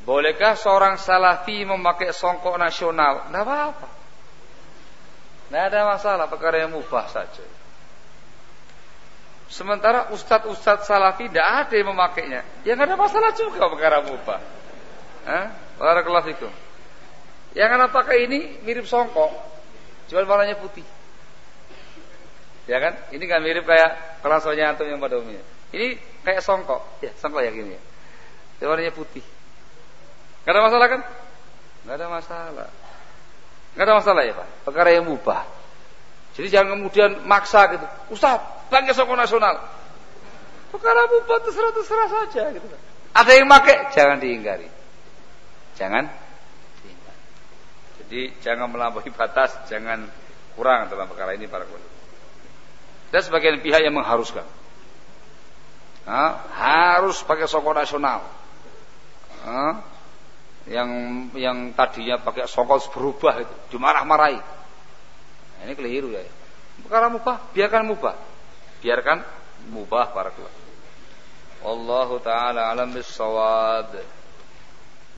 Bolehkah seorang salafi memakai songkok nasional? Tidak apa-apa. Tidak ada masalah, perkara yang mubah saja. Sementara ustadz-ustadz salafi tidak ada yang memakainya. Ya tidak ada masalah juga, perkara mubah. Barakallahu fikum. Yang anak pakai ini mirip songkok, cuma warnanya putih. Ya kan? Ini kan mirip kayak kelasonya antum yang pada umumnya. Ini kayak songkok. Ya, songkok ya gini ya. Warnanya putih. Gak ada masalah kan? Gak ada masalah. Gak ada masalah ya Pak. Perkara yang mubah. Jadi jangan kemudian maksa gitu. Ustaz, pakai songkok nasional. Perkara mubah terserah saja gitu. Ada yang pakai, jangan diingkari. Jangan diingkari. Jadi jangan melampaui batas, jangan kurang dalam perkara ini para ulama. Dan sebagian pihak yang mengharuskan. Harus pakai songkok nasional. Yang tadinya pakai songkok berubah itu dimarah-marahi. Nah, ini keliru ya. Perkara mubah, biarkan mubah. Biarkan mubah para ulama. Wallahu taala alam bis shawab.